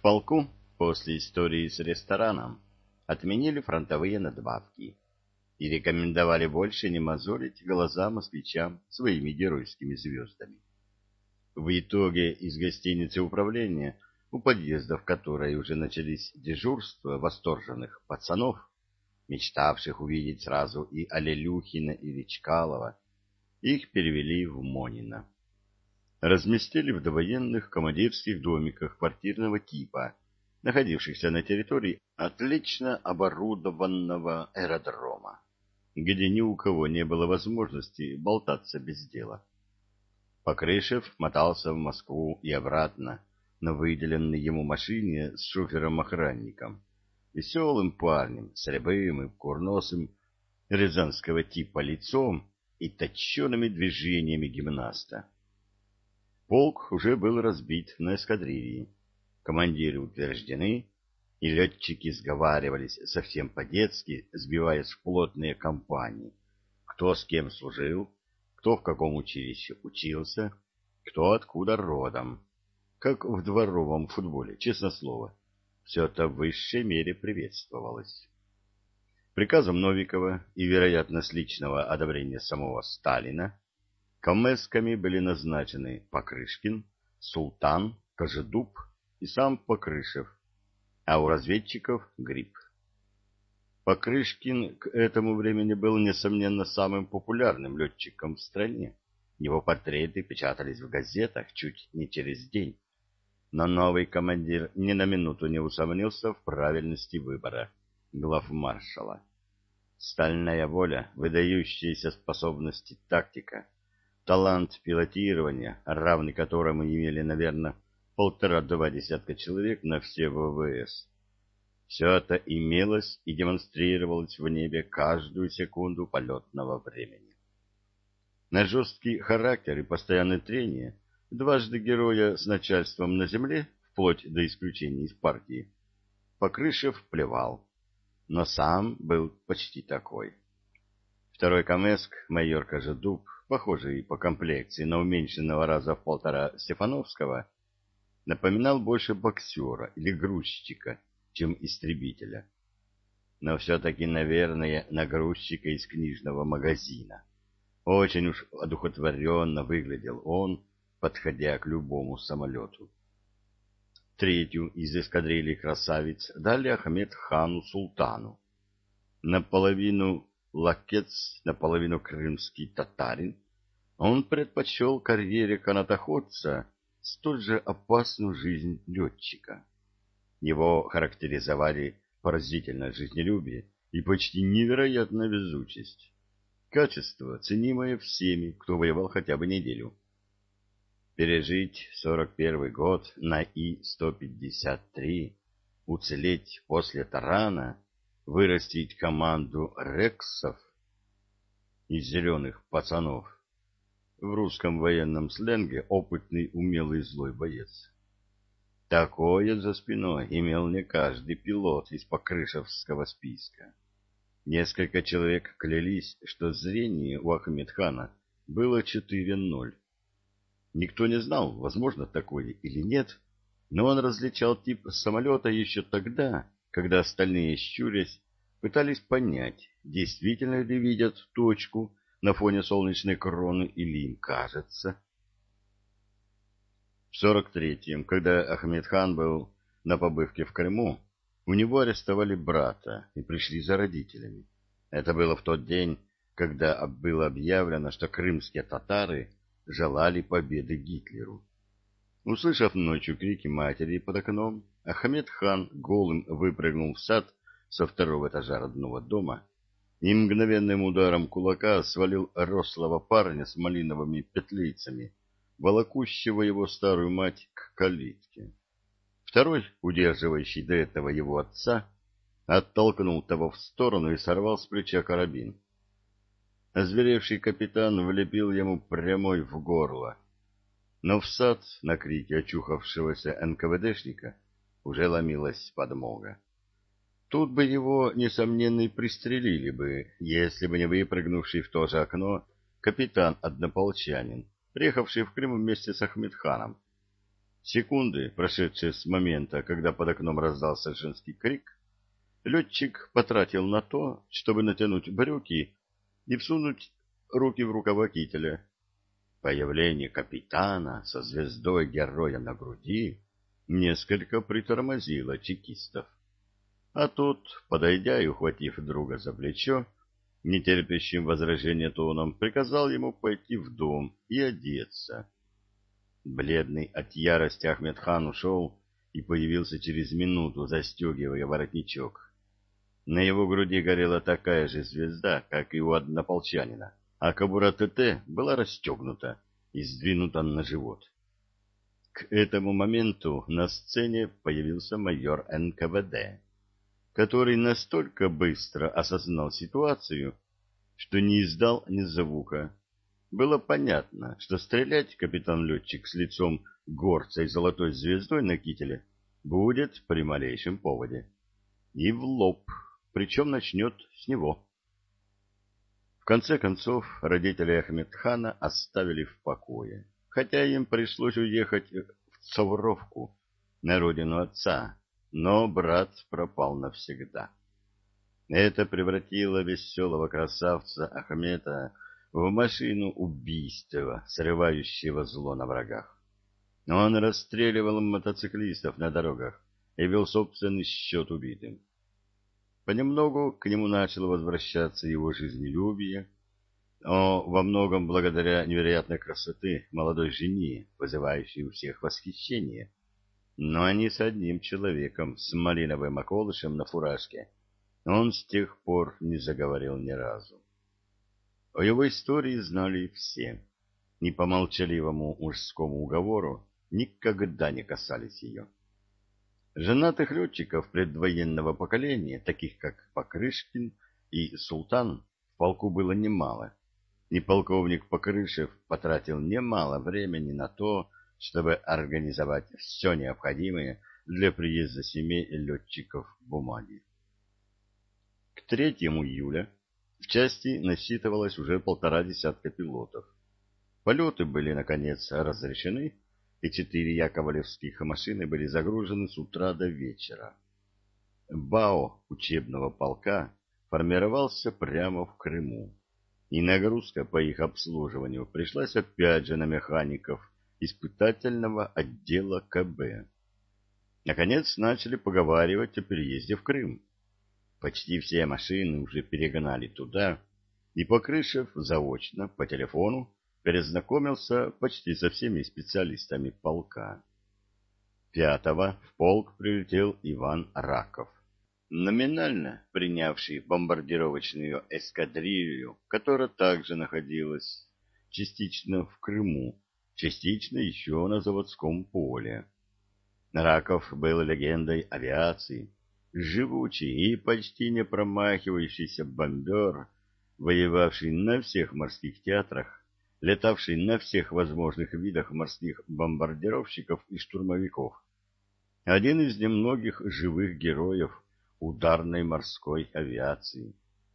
полку после истории с рестораном отменили фронтовые надбавки и рекомендовали больше не мозолить глаза москвичам своими геройскими звездами. В итоге из гостиницы управления, у подъезда в которой уже начались дежурства восторженных пацанов, мечтавших увидеть сразу и Алелюхина, и Чкалова, их перевели в Монино. Разместили в довоенных командирских домиках квартирного типа, находившихся на территории отлично оборудованного аэродрома, где ни у кого не было возможности болтаться без дела. Покрышев мотался в Москву и обратно на выделенной ему машине с шофером-охранником, веселым парнем с рябым и курносым рязанского типа лицом и точеными движениями гимнаста. Полк уже был разбит на эскадрильи, командиры утверждены, и летчики сговаривались совсем по-детски, сбиваясь в плотные компании, кто с кем служил, кто в каком училище учился, кто откуда родом, как в дворовом футболе, честное слово. Все это в высшей мере приветствовалось. Приказом Новикова и, вероятно, с личного одобрения самого Сталина комэсками были назначены Покрышкин, Султан, Кожедуб и сам Покрышев, а у разведчиков Гриб. Покрышкин к этому времени был, несомненно, самым популярным летчиком в стране. Его портреты печатались в газетах чуть не через день. Но новый командир ни на минуту не усомнился в правильности выбора главмаршала. Стальная воля, выдающиеся способности тактика, талант пилотирования, равный которому имели, наверное, 1,5-2 десятка человек на все ВВС. Все это имелось и демонстрировалось в небе каждую секунду полетного времени. На жесткий характер и постоянное трение дважды героя с начальством на земле, вплоть до исключения из партии, Покрышев плевал, но сам был почти такой. Второй камэск, майор Кожедуб, похожий по комплекции на уменьшенного раза в 1,5 Стефановского, напоминал больше боксера или грузчика, чем истребителя. Но все-таки, наверное, на грузчика из книжного магазина. Очень уж одухотворенно выглядел он, подходя к любому самолету. Третью из эскадрильи красавиц дали Ахмед-хану Султану. Наполовину лакец, наполовину крымский татарин, он предпочел карьере канатоходца столь же опасную жизнь летчика. Его характеризовали поразительное жизнелюбие и почти невероятная везучесть. Качество, ценимое всеми, кто воевал хотя бы неделю. Пережить 41 год на И-153, уцелеть после тарана, вырастить команду рексов из зеленых пацанов, в русском военном сленге опытный, умелый, злой боец. Такое за спиной имел не каждый пилот из покрышевского списка. Несколько человек клялись, что зрение у Ахмедхана было 4:0. Никто не знал, возможно такое или нет, но он различал тип самолета еще тогда, когда остальные, щурясь, пытались понять, действительно ли видят точку на фоне солнечной кроны или им кажется. В 43-м, когда Ахмедхан был на побывке в Крыму, у него арестовали брата и пришли за родителями. Это было в тот день, когда было объявлено, что крымские татары желали победы Гитлеру. Услышав ночью крики матери под окном, Ахмед-хан голым выпрыгнул в сад со 2-го этажа родного дома и мгновенным ударом кулака свалил рослого парня с малиновыми петлицами, волокущего его старую мать к калитке. Второй, удерживающий до этого его отца, оттолкнул того в сторону и сорвал с плеча карабин. Озверевший капитан влепил ему прямой в горло, но в сад на крики очухавшегося НКВДшника уже ломилась подмога. Тут бы его, несомненно, и пристрелили бы, если бы не выпрыгнувший в то же окно капитан-однополчанин, приехавший в Крым вместе с Ахмедханом. Секунды, прошедшие с момента, когда под окном раздался женский крик, летчик потратил на то, чтобы натянуть брюки и всунуть руки в рукава кителя. Появление капитана со звездой героя на груди несколько притормозило чекистов. А тот, подойдя и ухватив друга за плечо, нетерпящим возражения тоном, приказал ему пойти в дом и одеться. Бледный от ярости Ахмедхан ушел и появился через минуту, застегивая воротничок. На его груди горела такая же звезда, как и у однополчанина, а кобура ТТ была расстегнута и сдвинута на живот. К этому моменту на сцене появился майор НКВД, который настолько быстро осознал ситуацию, что не издал ни звука. Было понятно, что стрелять капитан-летчик с лицом горца и золотой звездой на кителе будет при малейшем поводе. И в лоб, причем начнет с него. В конце концов, родители Ахмедхана оставили в покое, хотя им пришлось уехать в Цавровку, на родину отца, но брат пропал навсегда. Это превратило веселого красавца Ахмета в машину убийства, срывающего зло на врагах. Он расстреливал мотоциклистов на дорогах и вел собственный счет убитым. Понемногу к нему начало возвращаться его жизнелюбие, но во многом благодаря невероятной красоты молодой жене, вызывающей у всех восхищение. Но они с одним человеком, с малиновым околышем на фуражке, он с тех пор не заговорил ни разу. О его истории знали все, и по молчаливому мужскому уговору никогда не касались ее. Женатых летчиков предвоенного поколения, таких как Покрышкин и Султан, в полку было немало, и полковник Покрышев потратил немало времени на то, чтобы организовать все необходимое для приезда семей летчиков бумаги. К 3 июля в части насчитывалось уже 1,5 пилотов. Полеты были, наконец, разрешены, и 4 яковлевских машины были загружены с утра до вечера. БАО учебного полка формировался прямо в Крыму, и нагрузка по их обслуживанию пришлась опять же на механиков испытательного отдела КБ. Наконец начали поговаривать о переезде в Крым. Почти все машины уже перегнали туда, и Покрышев заочно, по телефону, перезнакомился почти со всеми специалистами полка. 5-го в полк прилетел Иван Раков, номинально принявший бомбардировочную эскадрилью, которая также находилась частично в Крыму, частично еще на заводском поле. Раков был легендой авиации, живучий и почти не промахивающийся бомбер, воевавший на всех морских театрах, летавший на всех возможных видах морских бомбардировщиков и штурмовиков. Один из немногих живых героев ударной морской авиации.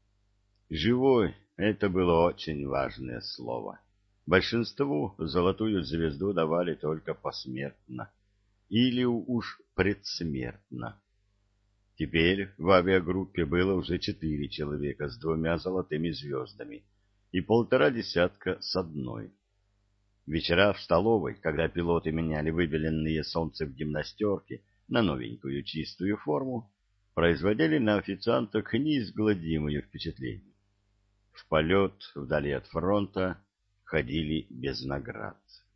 Живой — это было очень важное слово. Большинству золотую звезду давали только посмертно или уж предсмертно. Теперь в авиагруппе было уже 4 человека с 2 золотыми звездами и 1,5 десятка с одной. Вечера в столовой, когда пилоты меняли выбеленные солнцем гимнастерки на новенькую чистую форму, производили на официанток неизгладимое впечатление. В полет вдали от фронта ходили без наград.